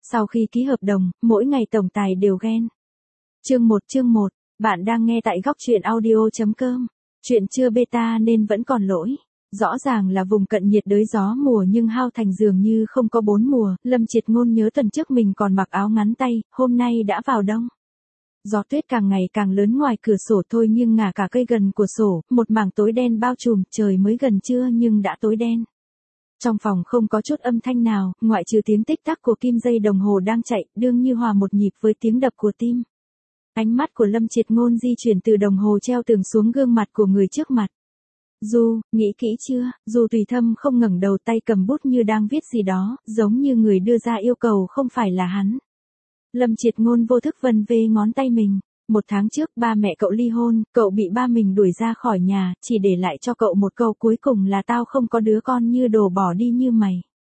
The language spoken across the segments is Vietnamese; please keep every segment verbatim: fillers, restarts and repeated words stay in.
Sau khi ký hợp đồng, mỗi ngày tổng tài đều ghen. Chương một chương một, bạn đang nghe tại góc truyện audio.com. Chuyện chưa beta nên vẫn còn lỗi. Rõ ràng là vùng cận nhiệt đới gió mùa nhưng Hao Thành dường như không có bốn mùa. Lâm Triệt Ngôn nhớ tuần trước mình còn mặc áo ngắn tay, hôm nay đã vào đông. Gió tuyết càng ngày càng lớn ngoài cửa sổ thôi nhưng ngả cả cây gần của sổ, một mảng tối đen bao trùm, trời mới gần trưa nhưng đã tối đen. Trong phòng không có chút âm thanh nào, ngoại trừ tiếng tích tắc của kim dây đồng hồ đang chạy, đương như hòa một nhịp với tiếng đập của tim. Ánh mắt của Lâm Triệt Ngôn di chuyển từ đồng hồ treo tường xuống gương mặt của người trước mặt. Du, nghĩ kỹ chưa? Du Tùy Thâm không ngẩng đầu, tay cầm bút như đang viết gì đó, giống như người đưa ra yêu cầu không phải là hắn. Lâm Triệt Ngôn vô thức vân vê ngón tay mình. Một tháng trước ba mẹ cậu ly hôn, cậu bị ba mình đuổi ra khỏi nhà, chỉ để lại cho cậu một câu cuối cùng là tao không có đứa con như đồ bỏ đi như mày.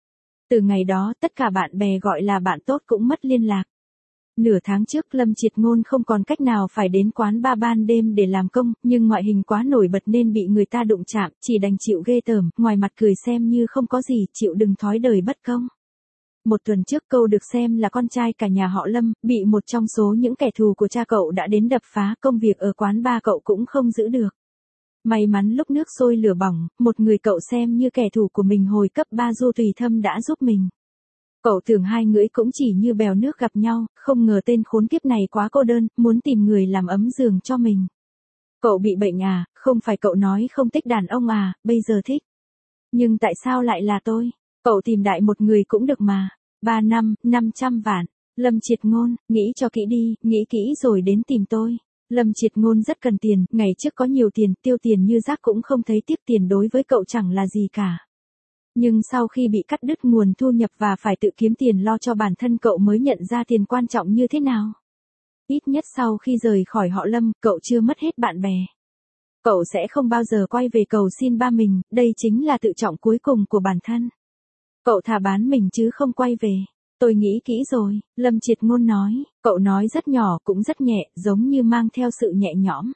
Từ ngày đó tất cả bạn bè gọi là bạn tốt cũng mất liên lạc. Nửa tháng trước Lâm Triệt Ngôn không còn cách nào phải đến quán bar ban đêm để làm công, nhưng ngoại hình quá nổi bật nên bị người ta đụng chạm, chỉ đành chịu ghê tởm, ngoài mặt cười xem như không có gì, chịu đừng thói đời bất công. Một tuần trước cậu được xem là con trai cả nhà họ Lâm, bị một trong số những kẻ thù của cha cậu đã đến đập phá, công việc ở quán bar cậu cũng không giữ được. May mắn lúc nước sôi lửa bỏng, một người cậu xem như kẻ thù của mình hồi cấp ba Du Tùy Thâm đã giúp mình. Cậu tưởng hai người cũng chỉ như bèo nước gặp nhau, không ngờ tên khốn kiếp này quá cô đơn, muốn tìm người làm ấm giường cho mình. Cậu bị bệnh à, không phải cậu nói không thích đàn ông à, bây giờ thích. Nhưng tại sao lại là tôi? Cậu tìm đại một người cũng được mà. Ba năm, năm trăm vạn. Lâm Triệt Ngôn, nghĩ cho kỹ đi, nghĩ kỹ rồi đến tìm tôi. Lâm Triệt Ngôn rất cần tiền, ngày trước có nhiều tiền, tiêu tiền như rác cũng không thấy tiếc tiền, đối với cậu chẳng là gì cả. Nhưng sau khi bị cắt đứt nguồn thu nhập và phải tự kiếm tiền lo cho bản thân, cậu mới nhận ra tiền quan trọng như thế nào. Ít nhất sau khi rời khỏi họ Lâm, cậu chưa mất hết bạn bè. Cậu sẽ không bao giờ quay về cầu xin ba mình, đây chính là tự trọng cuối cùng của bản thân. Cậu thà bán mình chứ không quay về. Tôi nghĩ kỹ rồi, Lâm Triệt Ngôn nói, cậu nói rất nhỏ cũng rất nhẹ, giống như mang theo sự nhẹ nhõm.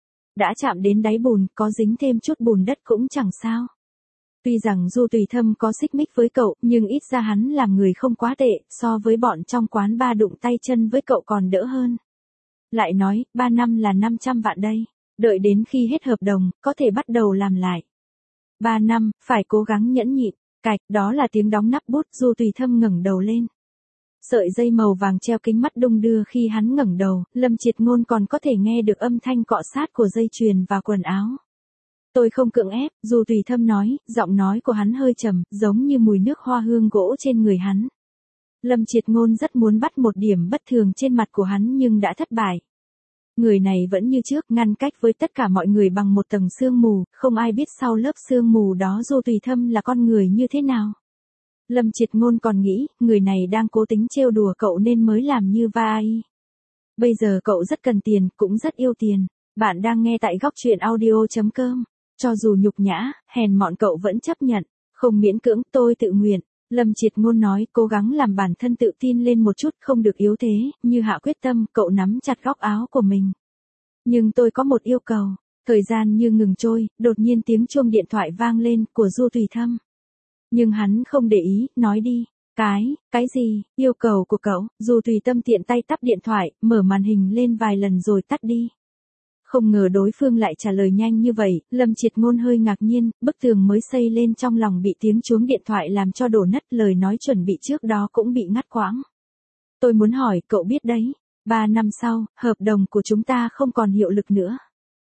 Đã chạm đến đáy bùn, có dính thêm chút bùn đất cũng chẳng sao. Tuy rằng Du Tùy Thâm có xích mích với cậu, nhưng ít ra hắn làm người không quá tệ, so với bọn trong quán ba đụng tay chân với cậu còn đỡ hơn. Lại nói, ba năm là năm trăm vạn đây, đợi đến khi hết hợp đồng, có thể bắt đầu làm lại. Ba năm, phải cố gắng nhẫn nhịn. Cạch, đó là tiếng đóng nắp bút. Du Tùy Thâm ngẩng đầu lên. Sợi dây màu vàng treo kính mắt đung đưa khi hắn ngẩng đầu, Lâm Triệt Ngôn còn có thể nghe được âm thanh cọ sát của dây chuyền và quần áo. Tôi không cưỡng ép, Du Tùy Thâm nói, giọng nói của hắn hơi trầm, giống như mùi nước hoa hương gỗ trên người hắn. Lâm Triệt Ngôn rất muốn bắt một điểm bất thường trên mặt của hắn nhưng đã thất bại. Người này vẫn như trước, ngăn cách với tất cả mọi người bằng một tầng sương mù, không ai biết sau lớp sương mù đó Du Tùy Thâm là con người như thế nào. Lâm Triệt Ngôn còn nghĩ, người này đang cố tính trêu đùa cậu nên mới làm như vai. Bây giờ cậu rất cần tiền, cũng rất yêu tiền. Bạn đang nghe tại góc truyện audio.com. Cho dù nhục nhã, hèn mọn cậu vẫn chấp nhận, không miễn cưỡng, tôi tự nguyện. Lâm Triệt Ngôn nói, cố gắng làm bản thân tự tin lên một chút, không được yếu thế, như hạ quyết tâm, cậu nắm chặt góc áo của mình. Nhưng tôi có một yêu cầu. Thời gian như ngừng trôi, đột nhiên tiếng chuông điện thoại vang lên, của Du Tùy Thâm. Nhưng hắn không để ý, nói đi. Cái, cái gì, yêu cầu của cậu? Du Tùy Tâm tiện tay tắt điện thoại, mở màn hình lên vài lần rồi tắt đi. Không ngờ đối phương lại trả lời nhanh như vậy, Lâm Triệt Ngôn hơi ngạc nhiên, bức tường mới xây lên trong lòng bị tiếng chuông điện thoại làm cho đổ nát, lời nói chuẩn bị trước đó cũng bị ngắt quãng. Tôi muốn hỏi, cậu biết đấy, ba năm sau, hợp đồng của chúng ta không còn hiệu lực nữa.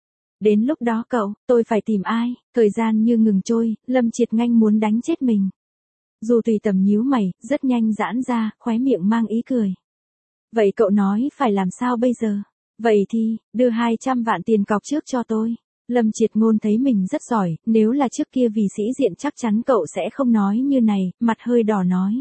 Đến lúc đó cậu, tôi phải tìm ai? Thời gian như ngừng trôi, Lâm Triệt Nganh muốn đánh chết mình. Du Tùy Tầm nhíu mày, rất nhanh giãn ra, khóe miệng mang ý cười. Vậy cậu nói phải làm sao bây giờ? Vậy thì, đưa hai trăm vạn tiền cọc trước cho tôi. Lâm Triệt Ngôn thấy mình rất giỏi, nếu là trước kia vì sĩ diện chắc chắn cậu sẽ không nói như này, mặt hơi đỏ nói.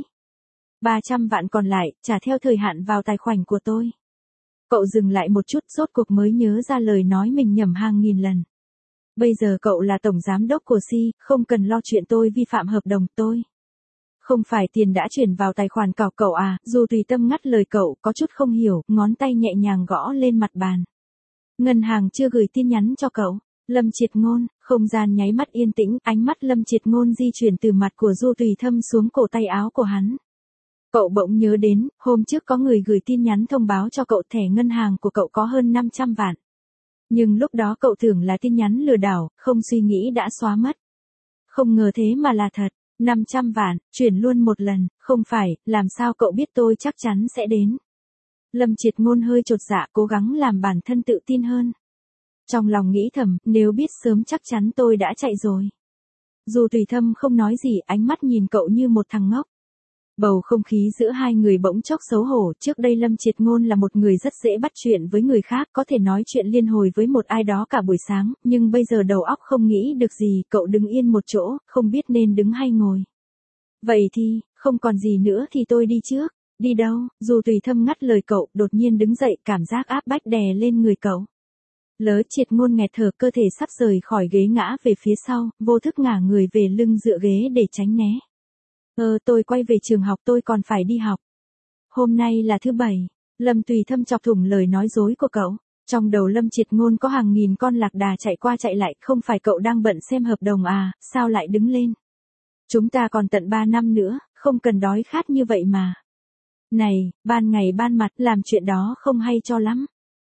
ba trăm vạn còn lại, trả theo thời hạn vào tài khoản của tôi. Cậu dừng lại một chút, rốt cuộc mới nhớ ra lời nói mình nhẩm hàng nghìn lần. Bây giờ cậu là tổng giám đốc của Si, không cần lo chuyện tôi vi phạm hợp đồng tôi. Không phải tiền đã chuyển vào tài khoản cọc cậu à? Du Tùy Tâm ngắt lời cậu, có chút không hiểu, ngón tay nhẹ nhàng gõ lên mặt bàn. Ngân hàng chưa gửi tin nhắn cho cậu. Lâm Triệt Ngôn, không gian nháy mắt yên tĩnh, ánh mắt Lâm Triệt Ngôn di chuyển từ mặt của Du Tùy Thâm xuống cổ tay áo của hắn. Cậu bỗng nhớ đến, hôm trước có người gửi tin nhắn thông báo cho cậu thẻ ngân hàng của cậu có hơn năm trăm vạn. Nhưng lúc đó cậu tưởng là tin nhắn lừa đảo, không suy nghĩ đã xóa mất. Không ngờ thế mà là thật, năm trăm vạn, chuyển luôn một lần, không phải, làm sao cậu biết tôi chắc chắn sẽ đến. Lâm Triệt Ngôn hơi chột dạ, cố gắng làm bản thân tự tin hơn. Trong lòng nghĩ thầm, nếu biết sớm chắc chắn tôi đã chạy rồi. Dù Tùy Thâm không nói gì, ánh mắt nhìn cậu như một thằng ngốc. Bầu không khí giữa hai người bỗng chốc xấu hổ, trước đây Lâm Triệt Ngôn là một người rất dễ bắt chuyện với người khác, có thể nói chuyện liên hồi với một ai đó cả buổi sáng, nhưng bây giờ đầu óc không nghĩ được gì, cậu đứng yên một chỗ, không biết nên đứng hay ngồi. Vậy thì, không còn gì nữa thì tôi đi trước. Đi đâu? Dù Tùy Thâm ngắt lời cậu, đột nhiên đứng dậy, cảm giác áp bách đè lên người cậu. Lỡ Triệt Ngôn nghẹt thở, cơ thể sắp rời khỏi ghế ngã về phía sau, vô thức ngả người về lưng dựa ghế để tránh né. Ờ tôi quay về trường học, tôi còn phải đi học. Hôm nay là thứ bảy. Lâm Tùy Thâm chọc thủng lời nói dối của cậu. Trong đầu Lâm Triệt Ngôn có hàng nghìn con lạc đà chạy qua chạy lại, không phải cậu đang bận xem hợp đồng à, sao lại đứng lên? Chúng ta còn tận ba năm nữa, không cần đói khát như vậy mà. Này, ban ngày ban mặt làm chuyện đó không hay cho lắm.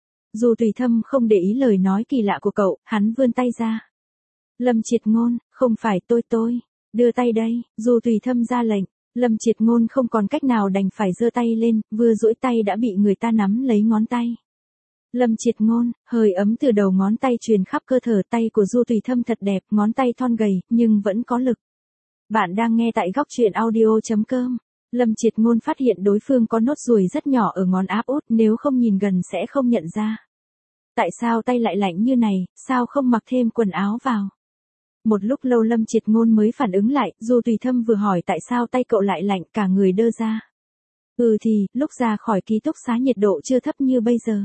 Dù Tùy Thâm không để ý lời nói kỳ lạ của cậu, hắn vươn tay ra. Lâm Triệt Ngôn, không phải tôi tôi. Đưa tay đây, Dù Tùy Thâm ra lệnh. Lâm Triệt Ngôn không còn cách nào đành phải giơ tay lên, vừa duỗi tay đã bị người ta nắm lấy ngón tay. Lâm Triệt Ngôn, hơi ấm từ đầu ngón tay truyền khắp cơ thể, tay của Du Tùy Thâm thật đẹp, ngón tay thon gầy, nhưng vẫn có lực. Bạn đang nghe tại góc truyện audio chấm com. Lâm Triệt Ngôn phát hiện đối phương có nốt ruồi rất nhỏ ở ngón áp út, nếu không nhìn gần sẽ không nhận ra. Tại sao tay lại lạnh như này, sao không mặc thêm quần áo vào? Một lúc lâu Lâm Triệt Ngôn mới phản ứng lại, Du Tùy Thâm vừa hỏi tại sao tay cậu lại lạnh, cả người đơ ra. Ừ thì, lúc ra khỏi ký túc xá nhiệt độ chưa thấp như bây giờ.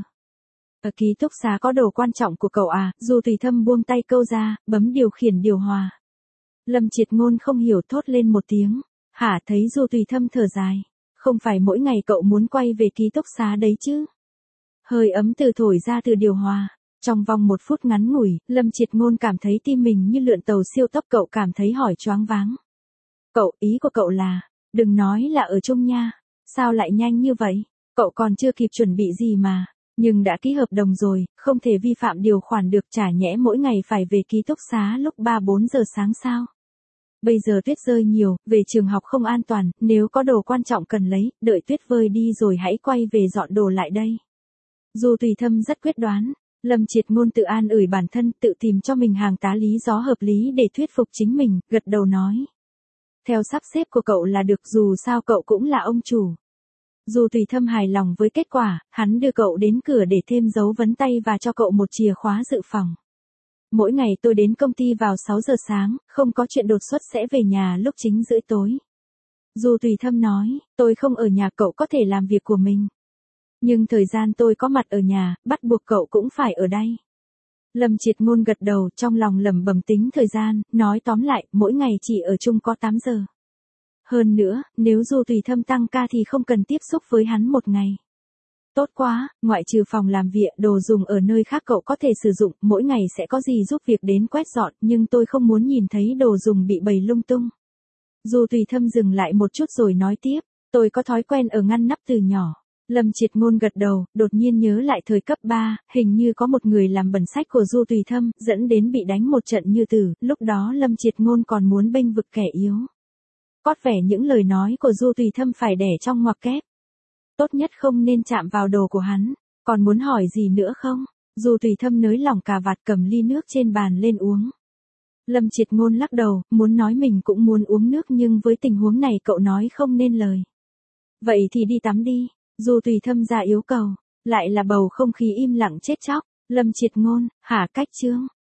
Ở ký túc xá có đồ quan trọng của cậu à? Du Tùy Thâm buông tay câu ra, bấm điều khiển điều hòa. Lâm Triệt Ngôn không hiểu, thốt lên một tiếng. Hả? Thấy Du Tùy Thâm thở dài. Không phải mỗi ngày cậu muốn quay về ký túc xá đấy chứ? Hơi ấm từ thổi ra từ điều hòa. Trong vòng một phút ngắn ngủi, Lâm Triệt Ngôn cảm thấy tim mình như lượn tàu siêu tốc, cậu cảm thấy hỏi choáng váng. Cậu, ý của cậu là, đừng nói là ở chung nha. Sao lại nhanh như vậy? Cậu còn chưa kịp chuẩn bị gì mà. Nhưng đã ký hợp đồng rồi, không thể vi phạm điều khoản được, chả nhẽ mỗi ngày phải về ký túc xá lúc ba bốn giờ sáng sao? Bây giờ tuyết rơi nhiều, về trường học không an toàn, nếu có đồ quan trọng cần lấy, đợi tuyết vơi đi rồi hãy quay về dọn đồ lại đây. Dù Tùy Thâm rất quyết đoán, Lâm Triệt Ngôn tự an ủi bản thân, tự tìm cho mình hàng tá lý do hợp lý để thuyết phục chính mình, gật đầu nói. Theo sắp xếp của cậu là được, dù sao cậu cũng là ông chủ. Dù Tùy Thâm hài lòng với kết quả, hắn đưa cậu đến cửa để thêm dấu vấn tay và cho cậu một chìa khóa dự phòng. Mỗi ngày tôi đến công ty vào sáu giờ sáng, không có chuyện đột xuất sẽ về nhà lúc chín rưỡi tối. Dù Tùy Thâm nói, tôi không ở nhà, cậu có thể làm việc của mình. Nhưng thời gian tôi có mặt ở nhà, bắt buộc cậu cũng phải ở đây. Lâm Triệt Ngôn gật đầu, trong lòng lẩm bẩm tính thời gian, nói tóm lại, mỗi ngày chỉ ở chung có tám giờ. Hơn nữa, nếu Dù Tùy Thâm tăng ca thì không cần tiếp xúc với hắn một ngày. Tốt quá, ngoại trừ phòng làm việc, đồ dùng ở nơi khác cậu có thể sử dụng, mỗi ngày sẽ có gì giúp việc đến quét dọn, nhưng tôi không muốn nhìn thấy đồ dùng bị bày lung tung. Dù Tùy Thâm dừng lại một chút rồi nói tiếp, tôi có thói quen ở ngăn nắp từ nhỏ. Lâm Triệt Ngôn gật đầu, đột nhiên nhớ lại thời cấp ba, hình như có một người làm bẩn sách của Du Tùy Thâm, dẫn đến bị đánh một trận như tử, lúc đó Lâm Triệt Ngôn còn muốn bênh vực kẻ yếu. Cót vẻ những lời nói của Du Tùy Thâm phải đẻ trong ngoặc kép. Tốt nhất không nên chạm vào đồ của hắn, còn muốn hỏi gì nữa không? Du Tùy Thâm nới lỏng cà vạt, cầm ly nước trên bàn lên uống. Lâm Triệt Ngôn lắc đầu, muốn nói mình cũng muốn uống nước nhưng với tình huống này cậu nói không nên lời. Vậy thì đi tắm đi. Du Tùy Thâm ra yêu cầu, lại là bầu không khí im lặng chết chóc. Lâm Triệt Ngôn, hả cách chương,